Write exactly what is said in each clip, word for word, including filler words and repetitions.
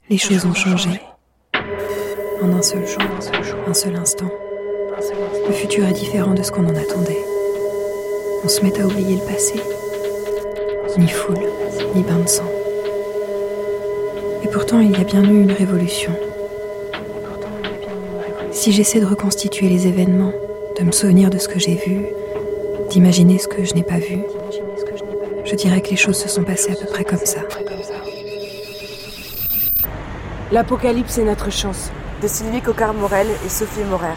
Les choses ont changé. En un seul jour, un seul instant. Le futur est différent de ce qu'on en attendait. On se met à oublier le passé. Ni foule, ni bain de sang. Et pourtant, il y a bien eu une révolution. Si j'essaie de reconstituer les événements, de me souvenir de ce que j'ai vu, d'imaginer ce que je n'ai pas vu, je dirais que les choses se sont passées à peu près comme ça. L'apocalypse est notre chance, de Sylvie Coquard-Morel et Sophie Morer.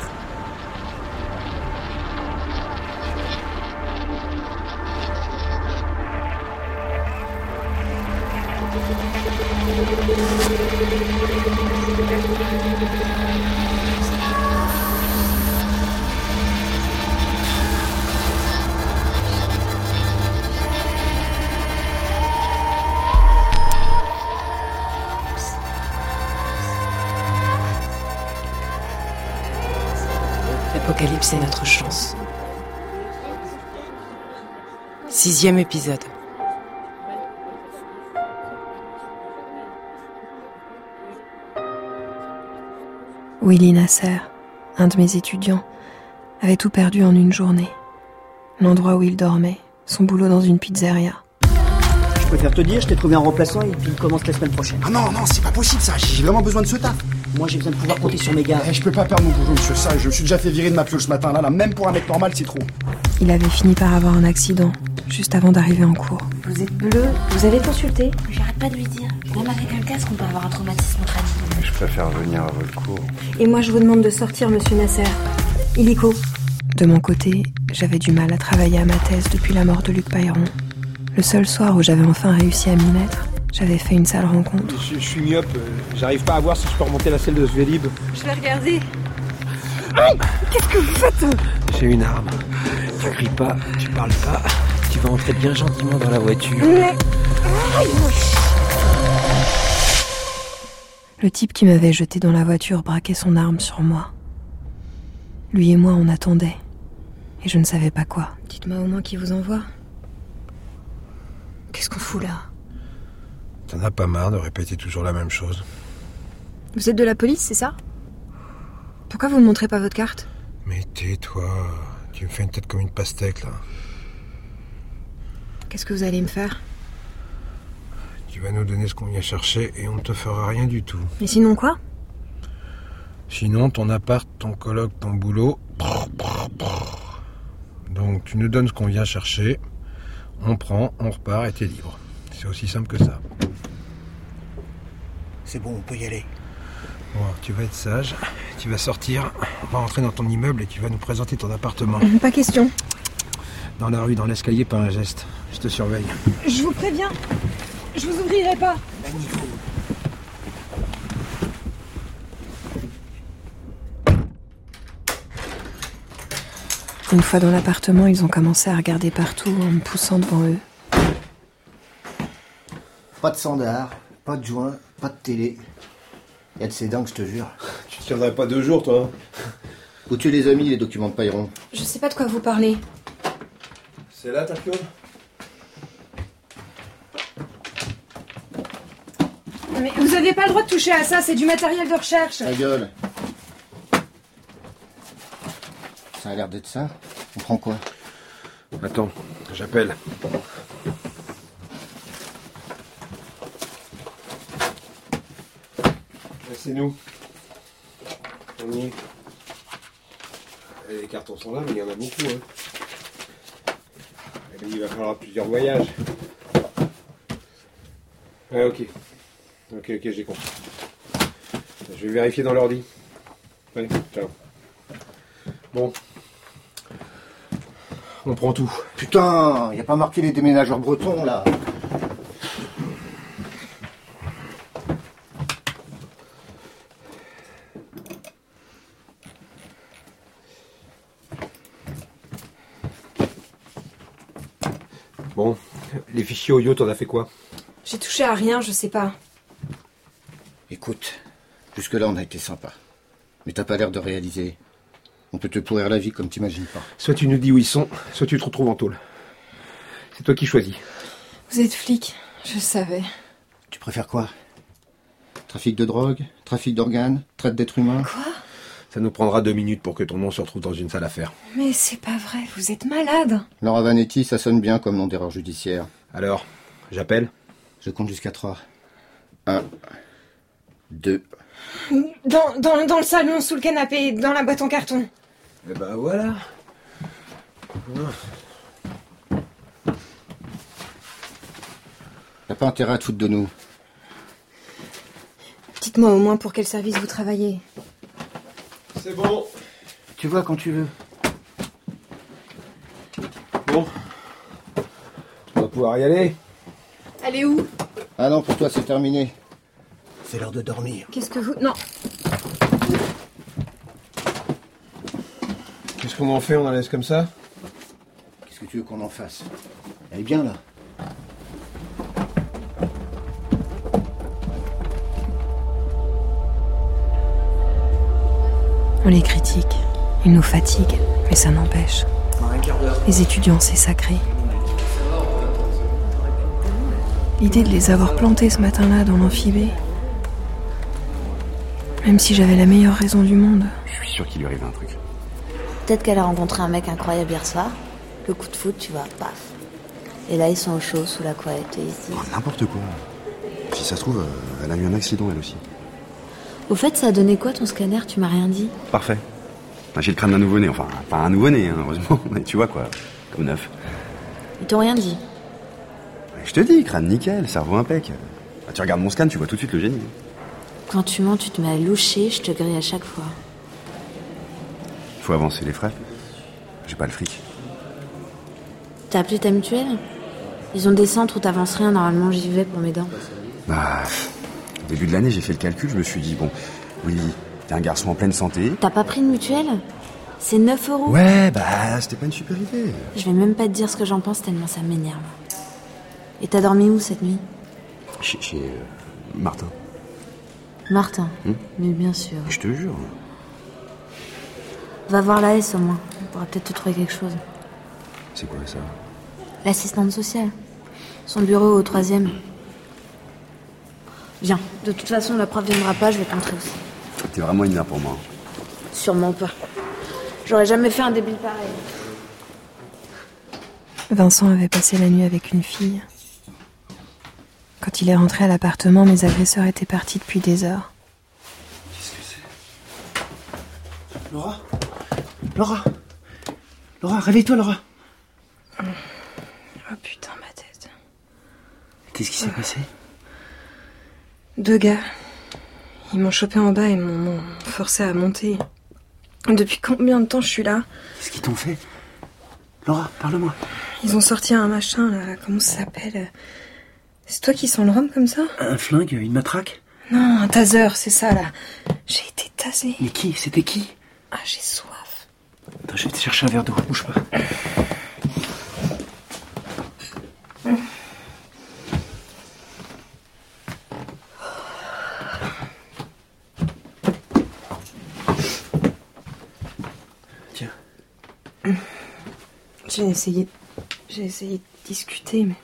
L'apocalypse est notre chance. Sixième épisode. Willy Nasser, un de mes étudiants, avait tout perdu en une journée. L'endroit où il dormait, son boulot dans une pizzeria. Je préfère te dire, je t'ai trouvé un remplaçant et puis il commence la semaine prochaine. Ah non, non, c'est pas possible ça, j'ai vraiment besoin de ce taf. Moi j'ai besoin de pouvoir compter sur mes gars. Eh, je peux pas perdre mon boulot, monsieur, ça, je me suis déjà fait virer de ma pioche ce matin, là, là, même pour un mec normal, c'est trop. Il avait fini par avoir un accident, juste avant d'arriver en cours. Vous êtes bleu, vous avez consulté? J'arrête pas de lui dire. Même avec un casque, on peut avoir un traumatisme crânien. Je préfère venir à votre cours. Et moi je vous demande de sortir, monsieur Nasser. Illico. De mon côté, j'avais du mal à travailler à ma thèse depuis la mort de Luc Bayron. Le seul soir où j'avais enfin réussi à m'y mettre, j'avais fait une sale rencontre. Je, je suis myope, j'arrive pas à voir si je peux remonter la selle de ce Vélib. Je vais regarder. Aïe, qu'est-ce que vous faites? J'ai une arme. Tu cries pas, tu parles pas, tu vas entrer bien gentiment dans la voiture. Mais... Le type qui m'avait jeté dans la voiture braquait son arme sur moi. Lui et moi, on attendait. Et je ne savais pas quoi. Dites-moi au moins qui vous envoie. Qu'est-ce qu'on fout là? T'en as pas marre de répéter toujours la même chose? Vous êtes de la police, c'est ça? Pourquoi vous ne montrez pas votre carte? Mais tais-toi, tu me fais une tête comme une pastèque là. Qu'est-ce que vous allez me faire? Tu vas nous donner ce qu'on vient chercher et on ne te fera rien du tout. Mais sinon quoi? Sinon, ton appart, ton coloc, ton boulot... Brrr, brrr, brrr. Donc tu nous donnes ce qu'on vient chercher, on prend, on repart et t'es libre. C'est aussi simple que ça. C'est bon, on peut y aller. Bon, tu vas être sage, tu vas sortir, on va rentrer dans ton immeuble et tu vas nous présenter ton appartement. Pas question. Dans la rue, dans l'escalier, pas un geste. Je te surveille. Je vous préviens, je vous ouvrirai pas. Magnifique. Une fois dans l'appartement, ils ont commencé à regarder partout en me poussant devant eux. Pas de sandar, pas de joint, pas de télé. Y'a de ces dingues, je te jure. Tu tiendrais pas deux jours, toi? Où tu les as mis, les documents de Payron? Je sais pas de quoi vous parlez. C'est là ta piole? Mais vous avez pas le droit de toucher à ça, c'est du matériel de recherche. Ta gueule. Ça a l'air d'être ça. On prend quoi? Attends, j'appelle. C'est nous. On y est. Les cartons sont là, mais il y en a beaucoup. Hein. Et il va falloir plusieurs voyages. Ouais, ok. Ok, ok, j'ai compris. Je vais vérifier dans l'ordi. Ouais, ciao. Bon. On prend tout. Putain, y a pas marqué les déménageurs bretons, là. Bon, les fichiers audio, t'en as fait quoi? J'ai touché à rien, je sais pas. Écoute, jusque-là, on a été sympa. Mais t'as pas l'air de réaliser. On peut te pourrir la vie comme t'imagines pas. Soit tu nous dis où ils sont, soit tu te retrouves en tôle. C'est toi qui choisis. Vous êtes flic, je le savais. Tu préfères quoi? Trafic de drogue, trafic d'organes, traite d'êtres humains. Quoi? Ça nous prendra deux minutes pour que ton nom se retrouve dans une sale affaire. Mais c'est pas vrai, vous êtes malade. Laura Vanetti, ça sonne bien comme nom d'erreur judiciaire. Alors, j'appelle? Je compte jusqu'à trois. Un, deux. Dans, dans, dans le salon, sous le canapé, dans la boîte en carton. Eh ben voilà. T'as pas intérêt à te foutre de nous. Dites-moi au moins pour quel service vous travaillez. C'est bon. Tu vois quand tu veux. Bon. On va pouvoir y aller. Allez où? Ah non, pour toi c'est terminé. C'est l'heure de dormir. Qu'est-ce que vous... Non. Qu'est-ce qu'on en fait? On la laisse comme ça? Qu'est-ce que tu veux qu'on en fasse? Elle est bien là. On les critique, ils nous fatiguent, mais ça n'empêche. Les étudiants, c'est sacré. L'idée de les avoir plantés ce matin-là dans l'amphibé, même si j'avais la meilleure raison du monde. Je suis sûr qu'il lui arrive un truc. Peut-être qu'elle a rencontré un mec incroyable hier soir. Le coup de foot, tu vois, paf. Et là, ils sont au chaud, sous la couette, et ici. Oh, n'importe quoi. Si ça se trouve, euh, elle a eu un accident, elle aussi. Au fait, ça a donné quoi ton scanner? Tu m'as rien dit. Parfait. Bah, j'ai le crâne d'un nouveau-né, enfin, pas un nouveau-né, hein, heureusement. Mais tu vois quoi, comme neuf. Ils t'ont rien dit. Je te dis, crâne nickel, cerveau impec. Bah, tu regardes mon scan, tu vois tout de suite le génie. Quand tu mens, tu te mets à loucher, je te grille à chaque fois. Faut avancer les frais. J'ai pas le fric. T'as appelé ta mutuelle? Ils ont des centres où t'avances rien, normalement j'y vais pour mes dents. Bah, au début de l'année, j'ai fait le calcul, je me suis dit, bon, oui, t'es un garçon en pleine santé. T'as pas pris de mutuelle? C'est neuf euros. Ouais, bah, c'était pas une super idée. Je vais même pas te dire ce que j'en pense tellement ça m'énerve. Et t'as dormi où cette nuit? Chez, chez euh, Martin. Martin. Hmm Mais bien sûr. Je te jure. Va voir la S au moins. On pourra peut-être te trouver quelque chose. C'est quoi ça? L'assistante sociale. Son bureau au troisième. Viens. De toute façon, la prof viendra pas, je vais te montrer aussi. T'es vraiment une mère pour moi. Sûrement pas. J'aurais jamais fait un débile pareil. Vincent avait passé la nuit avec une fille. Quand il est rentré à l'appartement, mes agresseurs étaient partis depuis des heures. Qu'est-ce que c'est? Laura? Laura? Laura, réveille-toi, Laura. Oh putain, ma tête. Qu'est-ce qui s'est passé? Deux gars. Ils m'ont chopé en bas et m'ont m'ont forcé à monter. Depuis combien de temps je suis là? Qu'est-ce qu'ils t'ont fait? Laura, parle-moi. Ils ont sorti un machin, là. Comment ça s'appelle? C'est toi qui sens le rhum comme ça? Un flingue, une matraque? Non, un taser, c'est ça, là. J'ai été tasée. Mais qui? C'était qui? Ah, j'ai soif. Attends, je vais te chercher un verre d'eau, bouge pas. Tiens. J'ai essayé... J'ai essayé de discuter, mais...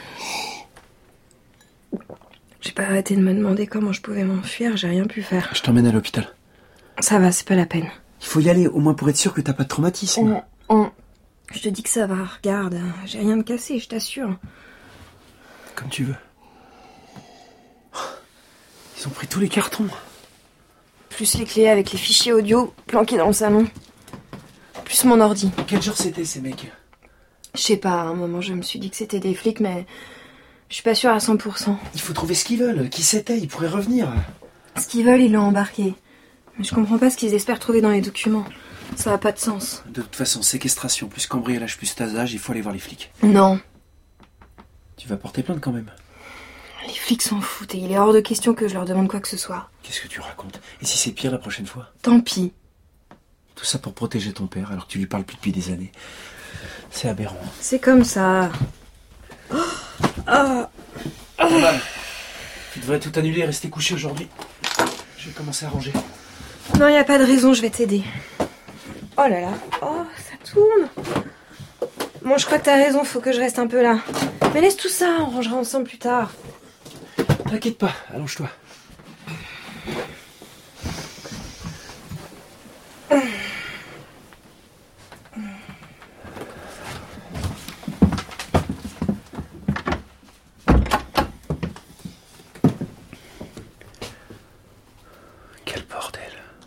J'ai pas arrêté de me demander comment je pouvais m'enfuir, j'ai rien pu faire. Je t'emmène à l'hôpital. Ça va, c'est pas la peine. Il faut y aller, au moins pour être sûr que t'as pas de traumatisme. On, on... Je te dis que ça va, regarde, j'ai rien de cassé, je t'assure. Comme tu veux. Oh, ils ont pris tous les cartons. Plus les clés avec les fichiers audio planqués dans le salon. Plus mon ordi. Quel genre c'était ces mecs? Je sais pas, à un moment je me suis dit que c'était des flics, mais... Je suis pas sûre à cent pour cent. Il faut trouver ce qu'ils veulent. Qui c'était? Ils pourraient revenir. Ce qu'ils veulent, ils l'ont embarqué. Mais je comprends pas ce qu'ils espèrent trouver dans les documents. Ça a pas de sens. De toute façon, séquestration plus cambriolage plus tasage, il faut aller voir les flics. Non. Tu vas porter plainte quand même. Les flics s'en foutent et il est hors de question que je leur demande quoi que ce soit. Qu'est-ce que tu racontes? Et si c'est pire la prochaine fois? Tant pis. Tout ça pour protéger ton père alors que tu lui parles plus depuis des années. C'est aberrant. C'est comme ça. Oh. Ah. Ah. Tu devrais tout annuler et rester couché aujourd'hui. Je vais commencer à ranger. Non, y a pas de raison, je vais t'aider. Oh là là. Oh, ça tourne. Bon, je crois que t'as raison, faut que je reste un peu là. Mais laisse tout ça, on rangera ensemble plus tard. T'inquiète pas, allonge-toi. Quel bordel.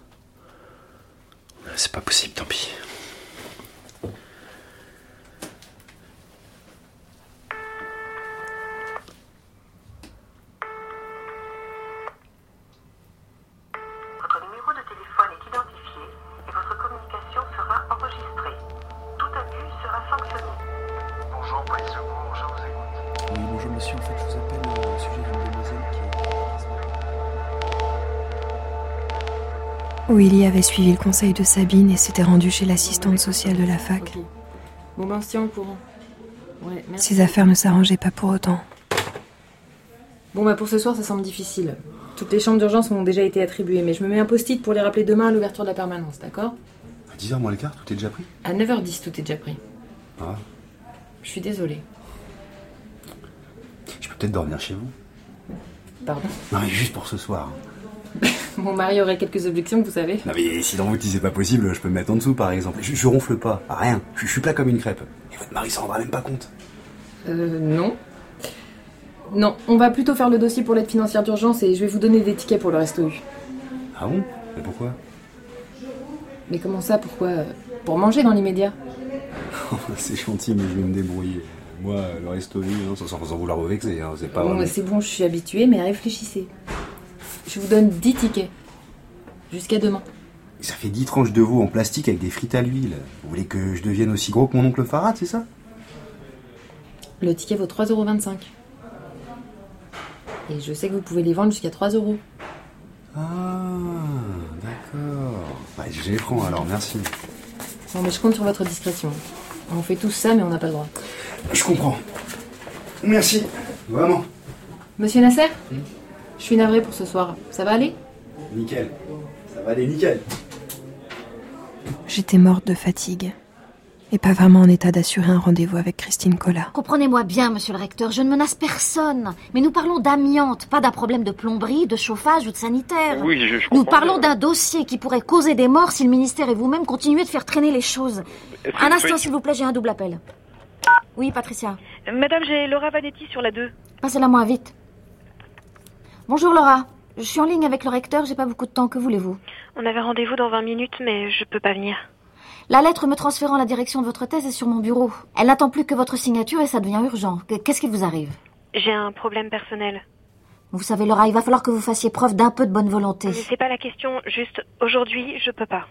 C'est pas possible, tant pis. Votre numéro de téléphone est identifié et votre communication sera enregistrée. Tout abus sera sanctionné. Bonjour, police secours, je vous écoute. Oui, bonjour monsieur, en fait je vous appelle euh, au sujet d'une demoiselle qui est... Willy avait suivi le conseil de Sabine et s'était rendu chez l'assistante sociale de la fac. Ok. Bon ben on se tient au courant. Ouais, merci. Ses affaires ne s'arrangeaient pas pour autant. Bon bah pour ce soir ça semble difficile. Toutes les chambres d'urgence m'ont déjà été attribuées, mais je me mets un post-it pour les rappeler demain à l'ouverture de la permanence, d'accord? À dix heures moins le quart, tout est déjà pris? À neuf heures dix, tout est déjà pris. Ah. Je suis désolée. Je peux peut-être dormir chez vous? Pardon? Non mais juste pour ce soir. Mon mari aurait quelques objections, vous savez. Non mais si dans votre lit c'est pas possible, je peux me mettre en dessous par exemple. Je, je ronfle pas, rien. Je, je suis plat comme une crêpe. Et votre mari s'en rendra même pas compte. Euh, non. Non, on va plutôt faire le dossier pour l'aide financière d'urgence et je vais vous donner des tickets pour le resto U. Ah bon? Mais pourquoi? Mais comment ça, pourquoi? Pour manger dans l'immédiat. C'est gentil mais je vais me débrouiller. Moi, le resto U, hein, sans, sans vouloir vous vexer, hein, c'est pas Bon, vraiment... c'est bon, je suis habituée, mais réfléchissez. Je vous donne dix tickets. Jusqu'à demain. Ça fait dix tranches de veau en plastique avec des frites à l'huile. Vous voulez que je devienne aussi gros que mon oncle Farad, c'est ça? Le ticket vaut trois euros vingt-cinq. Et je sais que vous pouvez les vendre jusqu'à trois euros. Ah, d'accord. Bah, je les prends alors, merci. Non, mais je compte sur votre discrétion. On fait tous ça, mais on n'a pas le droit. Je comprends. Merci, vraiment. Monsieur Nasser, mmh. Je suis navrée pour ce soir. Ça va aller? Nickel. Ça va aller nickel. J'étais morte de fatigue. Et pas vraiment en état d'assurer un rendez-vous avec Christine Collat. Comprenez-moi bien, monsieur le recteur, je ne menace personne. Mais nous parlons d'amiante, pas d'un problème de plomberie, de chauffage ou de sanitaire. Oui, je, je Nous comprends parlons bien. d'un dossier qui pourrait causer des morts si le ministère et vous-même continuez de faire traîner les choses. Un instant, s'il vous plaît, j'ai un double appel. Oui, Patricia. Madame, j'ai Laura Vanetti sur la deux. Passez-la moi, vite. Bonjour, Laura. Je suis en ligne avec le recteur, j'ai pas beaucoup de temps, que voulez-vous? On avait rendez-vous dans vingt minutes, mais je peux pas venir. La lettre me transférant la direction de votre thèse est sur mon bureau. Elle n'attend plus que votre signature et ça devient urgent. Qu'est-ce qui vous arrive? J'ai un problème personnel. Vous savez, Laura, il va falloir que vous fassiez preuve d'un peu de bonne volonté. Mais c'est pas la question, juste aujourd'hui, je peux pas.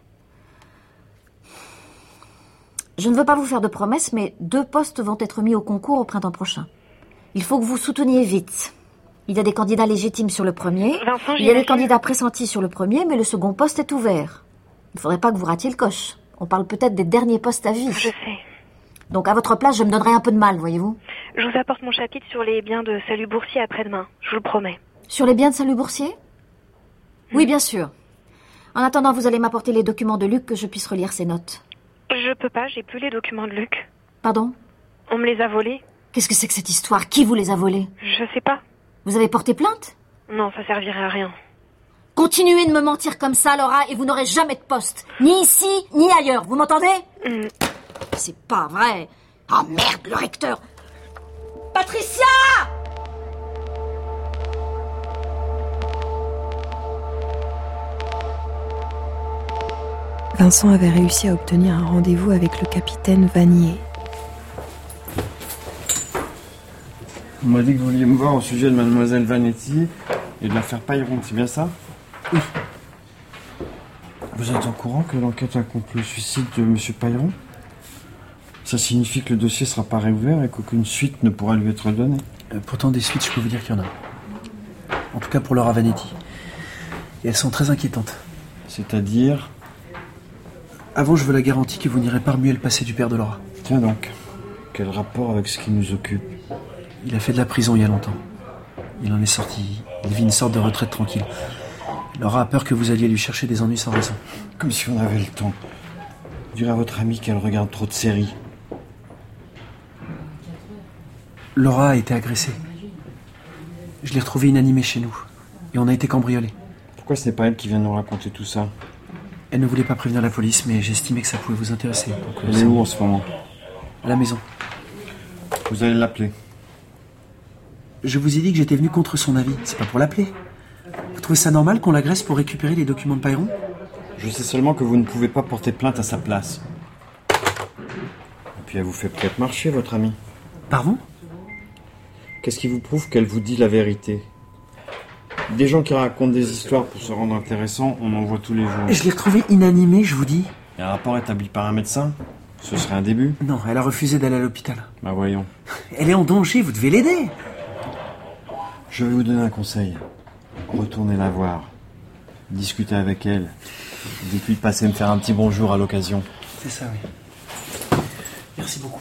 Je ne veux pas vous faire de promesses, mais deux postes vont être mis au concours au printemps prochain. Il faut que vous souteniez vite. Il y a des candidats légitimes sur le premier. Vincent, il y a des candidats pressentis sur le premier, mais le second poste est ouvert. Il faudrait pas que vous ratiez le coche. On parle peut-être des derniers postes à vie. Je sais. Donc à votre place, je me donnerai un peu de mal, voyez-vous. Je vous apporte mon chapitre sur les biens de Salut Boursier après-demain. Je vous le promets. Sur les biens de Salut Boursier? Oui, bien sûr. En attendant, vous allez m'apporter les documents de Luc que je puisse relire ses notes. Je peux pas, j'ai plus les documents de Luc. Pardon? On me les a volés. Qu'est-ce que c'est que cette histoire? Qui vous les a volés? Je sais pas. Vous avez porté plainte? Non, ça servirait à rien. Continuez de me mentir comme ça, Laura, et vous n'aurez jamais de poste. Ni ici, ni ailleurs. Vous m'entendez? Mm. C'est pas vrai. Oh merde, le recteur. Patricia! Vincent avait réussi à obtenir un rendez-vous avec le capitaine Vanier. On m'a dit que vous vouliez me voir au sujet de mademoiselle Vanetti et de l'affaire Pailleron, c'est bien ça? Oui. Vous êtes au courant que l'enquête a conclu le suicide de monsieur Pailleron? Ça signifie que le dossier sera pas réouvert et qu'aucune suite ne pourra lui être donnée. Euh, pourtant, des suites, je peux vous dire qu'il y en a. En tout cas pour Laura Vanetti. Et elles sont très inquiétantes. C'est-à-dire? Avant, je veux la garantie que vous n'irez pas remuer le passé du père de Laura. Tiens donc, quel rapport avec ce qui nous occupe? Il a fait de la prison il y a longtemps. Il en est sorti. Il vit une sorte de retraite tranquille. Laura a peur que vous alliez lui chercher des ennuis sans raison. Comme si on avait le temps. Dire à votre amie qu'elle regarde trop de séries. Laura a été agressée. Je l'ai retrouvée inanimée chez nous. Et on a été cambriolés. Pourquoi ce n'est pas elle qui vient nous raconter tout ça? Elle ne voulait pas prévenir la police, mais j'estimais que ça pouvait vous intéresser. Donc, euh, Elle c'est- est où en ce moment? À la maison. Vous allez l'appeler. Je vous ai dit que j'étais venu contre son avis. C'est pas pour l'appeler. Vous trouvez ça normal qu'on l'agresse pour récupérer les documents de Payron? Je sais seulement que vous ne pouvez pas porter plainte à sa place. Et puis elle vous fait peut-être marcher, votre amie. Pardon? Qu'est-ce qui vous prouve qu'elle vous dit la vérité? Des gens qui racontent des histoires pour se rendre intéressants, on en voit tous les jours. Je l'ai retrouvée inanimée, je vous dis. Et un rapport établi par un médecin? Ce serait un début? Non, elle a refusé d'aller à l'hôpital. Bah voyons. Elle est en danger, vous devez l'aider. Je vais vous donner un conseil. Retournez la voir. Discutez avec elle. Dites-lui de passer me faire un petit bonjour à l'occasion. C'est ça, oui. Merci beaucoup.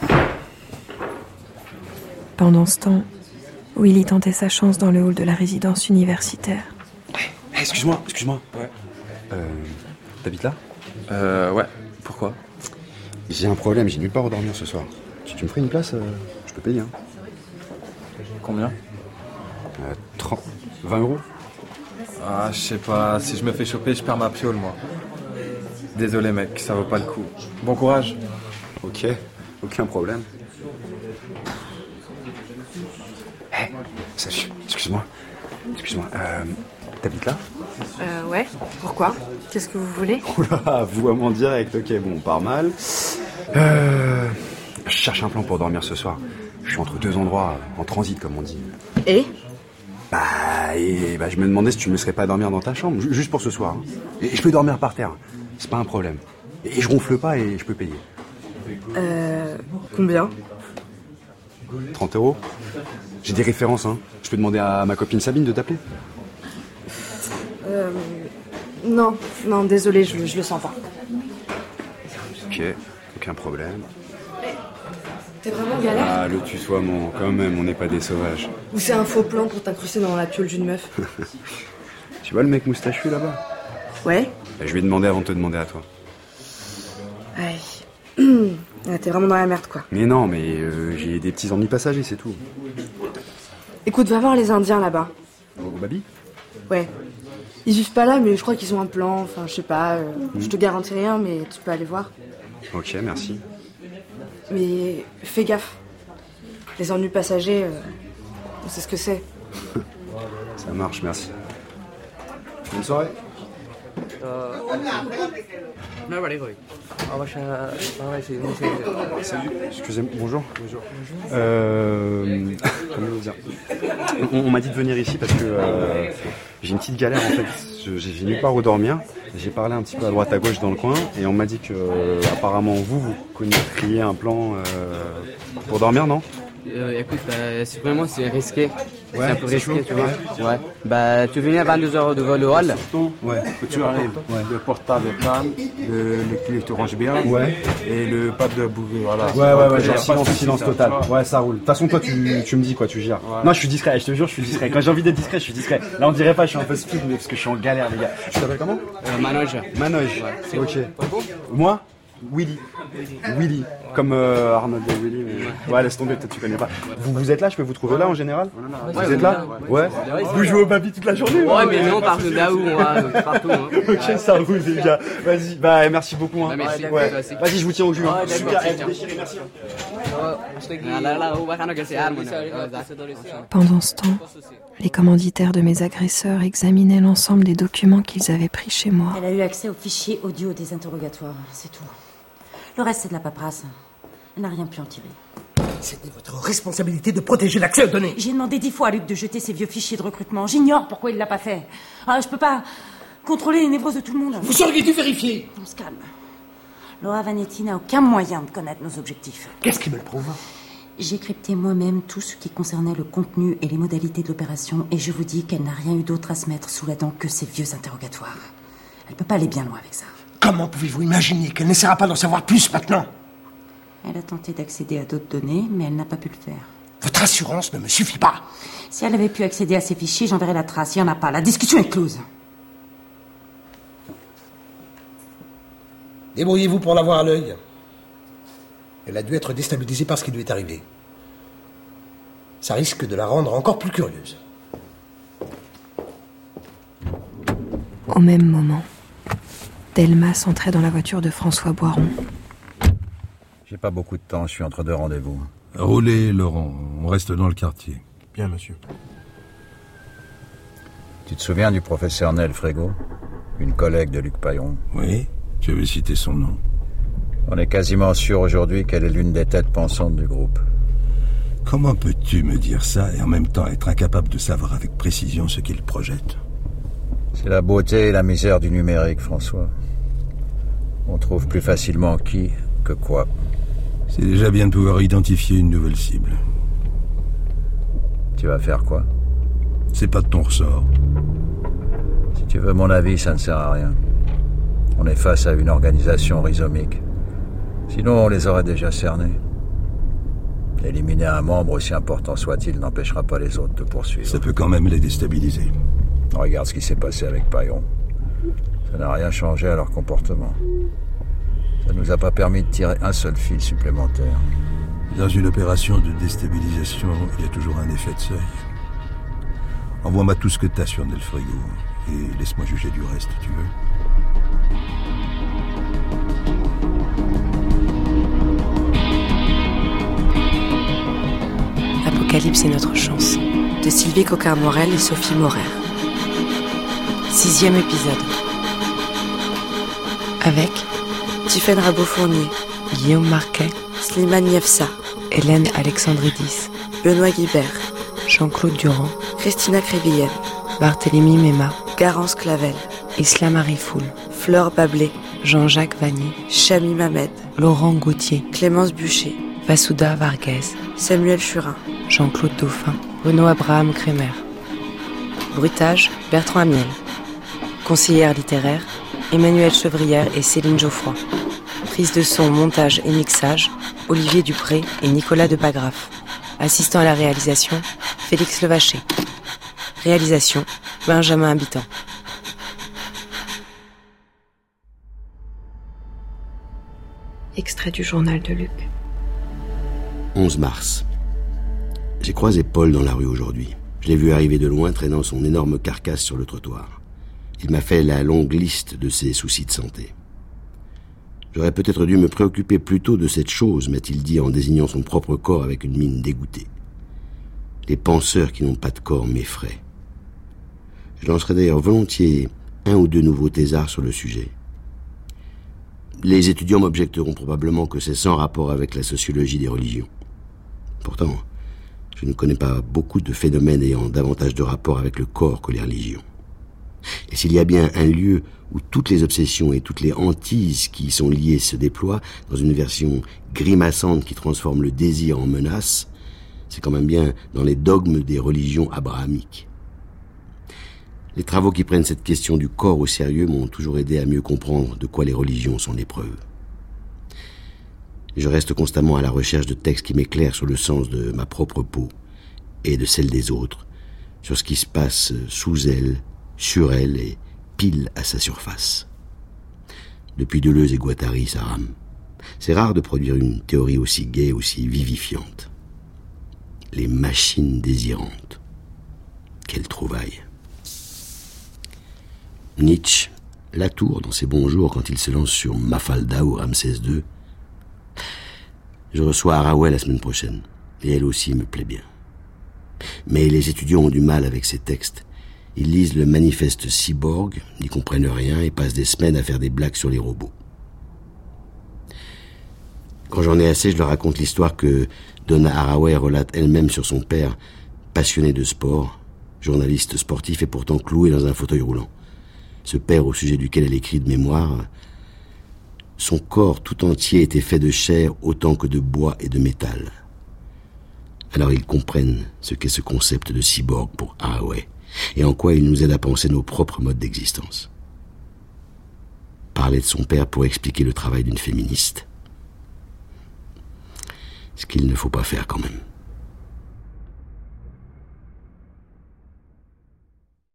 Pendant ce temps, Willy tentait sa chance dans le hall de la résidence universitaire. Hey, excuse-moi, excuse-moi. Ouais. Euh, t'habites là? Euh, ouais. Pourquoi? J'ai un problème, j'ai nulle part où dormir ce soir. Si tu me ferais une place, euh, je peux payer. Hein. Combien? Euh, trente, vingt euros? Ah, je sais pas. Si je me fais choper, je perds ma piole, moi. Désolé, mec, ça vaut pas le coup. Bon courage. Ok, aucun problème. Hé, salut, excuse-moi. Excuse-moi, euh, t'habites là? Euh, ouais. Pourquoi? Qu'est-ce que vous voulez? Oula, vouvoiement direct, ok, bon, on part mal. Euh, je cherche un plan pour dormir ce soir. Je suis entre deux endroits, en transit, comme on dit. Et? Bah, et bah, je me demandais si tu me laisserais pas dormir dans ta chambre, ju- juste pour ce soir. Hein. Et je peux dormir par terre, c'est pas un problème. Et je ronfle pas et je peux payer. Euh... Combien? trente euros? J'ai des références, hein. Je peux demander à ma copine Sabine de t'appeler? Euh... Non, non, désolé, je, je le sens pas. Ok, aucun problème. T'es vraiment galère? Ah, le tutoiement, quand même, on n'est pas des sauvages. Ou c'est un faux plan pour t'incruster dans la piole d'une meuf? Tu vois le mec moustachu là-bas? Ouais? Bah, je lui ai demandé avant de te demander à toi. Ouais. Ah, t'es vraiment dans la merde, quoi. Mais non, mais euh, j'ai des petits ennuis passagers, c'est tout. Écoute, va voir les Indiens là-bas. Au Babi? Ouais. Ils vivent pas là, mais je crois qu'ils ont un plan. Enfin, je sais pas. euh, Mm. Je te garantis rien, mais tu peux aller voir. Ok, merci. Mais fais gaffe. Les ennuis passagers, euh, on sait ce que c'est. Ça marche, merci. Bonne soirée. Salut, excusez-moi, bonjour. Bonjour. Euh, comment dire? On, on m'a dit de venir ici parce que euh, j'ai une petite galère en fait. Je- J'ai j'ai nulle part où dormir. J'ai parlé un petit peu à droite à gauche dans le coin et on m'a dit que euh, apparemment vous, vous connaîtriez un plan euh, pour dormir, non? Euh, écoute, bah, c'est vraiment c'est risqué. Ouais, c'est un peu c'est risqué, chaud, tu vois. Ouais. Bah, tu venais à vingt-deux heures devant le hall. Ouais, Tu arrives, le portable est calme, le, le clé te range bien, Ouais. et le pas de bouger, voilà. Ouais, ouais, ouais, Il y genre a pas silence, de souci, silence ça, total. tu vois. Ouais, ça roule. De toute façon, toi, tu, tu me dis quoi, tu gères. Ouais. Non, je suis discret, je te jure, je suis discret. Quand j'ai envie d'être discret, je suis discret. Là, on dirait pas, je suis un peu speed, mais parce que je suis en galère, les gars. Tu t'appelles comment? Euh, Manoj. Manoj. c'est Ok. Moi? Willy. Willy. Comme euh, Arnold et Willy, mais... Ouais, laisse tomber, peut-être tu connais pas. Vous, vous êtes là, je peux vous trouver là en général? Vous Ouais, êtes là? Ouais. Vous jouez au baby toute la journée? Ouais, mais nous on part de là où on va partout. Hein. Ok, ça roule, les gars. Vas-y, bah, merci beaucoup. Hein. Bah, merci. Ouais. Merci. Vas-y, je vous tiens au jus. Hein. Ouais, d'accord, Super, tiens, eh, tiens. déchirez, merci. Ah, là, là, on va rien regarder, ah, mon Pendant ce temps, les commanditaires de mes agresseurs examinaient l'ensemble des documents qu'ils avaient pris chez moi. Elle a eu accès aux fichiers audio des interrogatoires, c'est tout. Le reste, c'est de la paperasse. Elle n'a rien pu en tirer. C'était votre responsabilité de protéger l'accès aux données. J'ai demandé dix fois à Luc de jeter ses vieux fichiers de recrutement. J'ignore pourquoi il l'a pas fait. Ah, je peux pas contrôler les névroses de tout le monde. Vous auriez dû vérifier. On se calme. Laura Vanetti n'a aucun moyen de connaître nos objectifs. Qu'est-ce qui me le prouve? J'ai crypté moi-même tout ce qui concernait le contenu et les modalités de l'opération, et je vous dis qu'elle n'a rien eu d'autre à se mettre sous la dent que ces vieux interrogatoires. Elle peut pas aller bien loin avec ça. Comment pouvez-vous imaginer qu'elle n'essaiera pas d'en savoir plus maintenant? Elle a tenté d'accéder à d'autres données, mais elle n'a pas pu le faire. Votre assurance ne me suffit pas. Si elle avait pu accéder à ces fichiers, j'enverrai la trace. Il n'y en a pas. La discussion est close. Débrouillez-vous pour l'avoir à l'œil. Elle a dû être déstabilisée par ce qui lui est arrivé. Ça risque de la rendre encore plus curieuse. Au même moment, Delmas entrait dans la voiture de François Boiron. J'ai pas beaucoup de temps, je suis entre deux rendez-vous. Roulez, Laurent, on reste dans le quartier. Bien, monsieur. Tu te souviens du professeur Nel Frégo? Une collègue de Luc Pailleron? Oui, tu avais cité son nom. On est quasiment sûr aujourd'hui qu'elle est l'une des têtes pensantes du groupe. Comment peux-tu me dire ça et en même temps être incapable de savoir avec précision ce qu'il projette? C'est la beauté et la misère du numérique, François. On trouve plus facilement qui que quoi. C'est déjà bien de pouvoir identifier une nouvelle cible. Tu vas faire quoi? C'est pas de ton ressort. Si tu veux mon avis, ça ne sert à rien. On est face à une organisation rhizomique. Sinon, on les aurait déjà cernés. Éliminer un membre, aussi important soit-il, n'empêchera pas les autres de poursuivre. Ça peut quand même les déstabiliser. Regarde ce qui s'est passé avec Pailleron. Ça n'a rien changé à leur comportement. Ça ne nous a pas permis de tirer un seul fil supplémentaire. Dans une opération de déstabilisation, il y a toujours un effet de seuil. Envoie-moi tout ce que t'as sur Nel Frégo et laisse-moi juger du reste, tu veux. Apocalypse est notre chance, de Sylvie Coquart-Morel et Sophie Morer. Sixième épisode. Avec Tiffaine Rabot-Fournier, Guillaume Marquet, Slimane Yefsa, Hélène Alexandridis, Benoît Guibert, Jean-Claude Durand, Christina Crévillienne, Barthélemy Mema, Garance Clavel, Islam Arifoul, Flore Bablé, Jean-Jacques Vanier, Chami Mamed, Laurent Gauthier, Clémence Bûcher, Vassouda Varghese, Samuel Churin, Jean-Claude Dauphin, Renaud Abraham Crémer. Bruitage, Bertrand Amiel. Conseillère littéraire, Emmanuelle Chevrière et Céline Geoffroy. Prise de son, montage et mixage, Olivier Dupré et Nicolas Depagraf. Assistant à la réalisation, Félix Levaché. Réalisation, Benjamin Habitant. Extrait du journal de Luc. onze mars. J'ai croisé Paul dans la rue aujourd'hui. Je l'ai vu arriver de loin traînant son énorme carcasse sur le trottoir. Il m'a fait la longue liste de ses soucis de santé. J'aurais peut-être dû me préoccuper plus tôt de cette chose, m'a-t-il dit en désignant son propre corps avec une mine dégoûtée. Les penseurs qui n'ont pas de corps m'effraient. Je lancerai d'ailleurs volontiers un ou deux nouveaux thésards sur le sujet. Les étudiants m'objecteront probablement que c'est sans rapport avec la sociologie des religions. Pourtant, je ne connais pas beaucoup de phénomènes ayant davantage de rapport avec le corps que les religions. Et s'il y a bien un lieu où toutes les obsessions et toutes les hantises qui y sont liées se déploient dans une version grimaçante qui transforme le désir en menace, c'est quand même bien dans les dogmes des religions abrahamiques. Les travaux qui prennent cette question du corps au sérieux m'ont toujours aidé à mieux comprendre de quoi les religions sont l'épreuve. Je reste constamment à la recherche de textes qui m'éclairent sur le sens de ma propre peau et de celle des autres, sur ce qui se passe sous elle, sur elle et pile à sa surface. Depuis Deleuze et Guattari, ça rame. C'est rare de produire une théorie aussi gaie, aussi vivifiante. Les machines désirantes. Quelle trouvaille. Nietzsche, Latour, dans ses bons jours, quand il se lance sur Mafalda ou Ramsès deux. Je reçois Haraway la semaine prochaine, et elle aussi me plaît bien. Mais les étudiants ont du mal avec ces textes. Ils lisent le manifeste cyborg, n'y comprennent rien et passent des semaines à faire des blagues sur les robots. Quand j'en ai assez, je leur raconte l'histoire que Donna Haraway relate elle-même sur son père, passionné de sport, journaliste sportif et pourtant cloué dans un fauteuil roulant. Ce père au sujet duquel elle écrit de mémoire, son corps tout entier était fait de chair autant que de bois et de métal. Alors ils comprennent ce qu'est ce concept de cyborg pour Haraway, et en quoi il nous aide à penser nos propres modes d'existence. Parler de son père pour expliquer le travail d'une féministe. Ce qu'il ne faut pas faire quand même.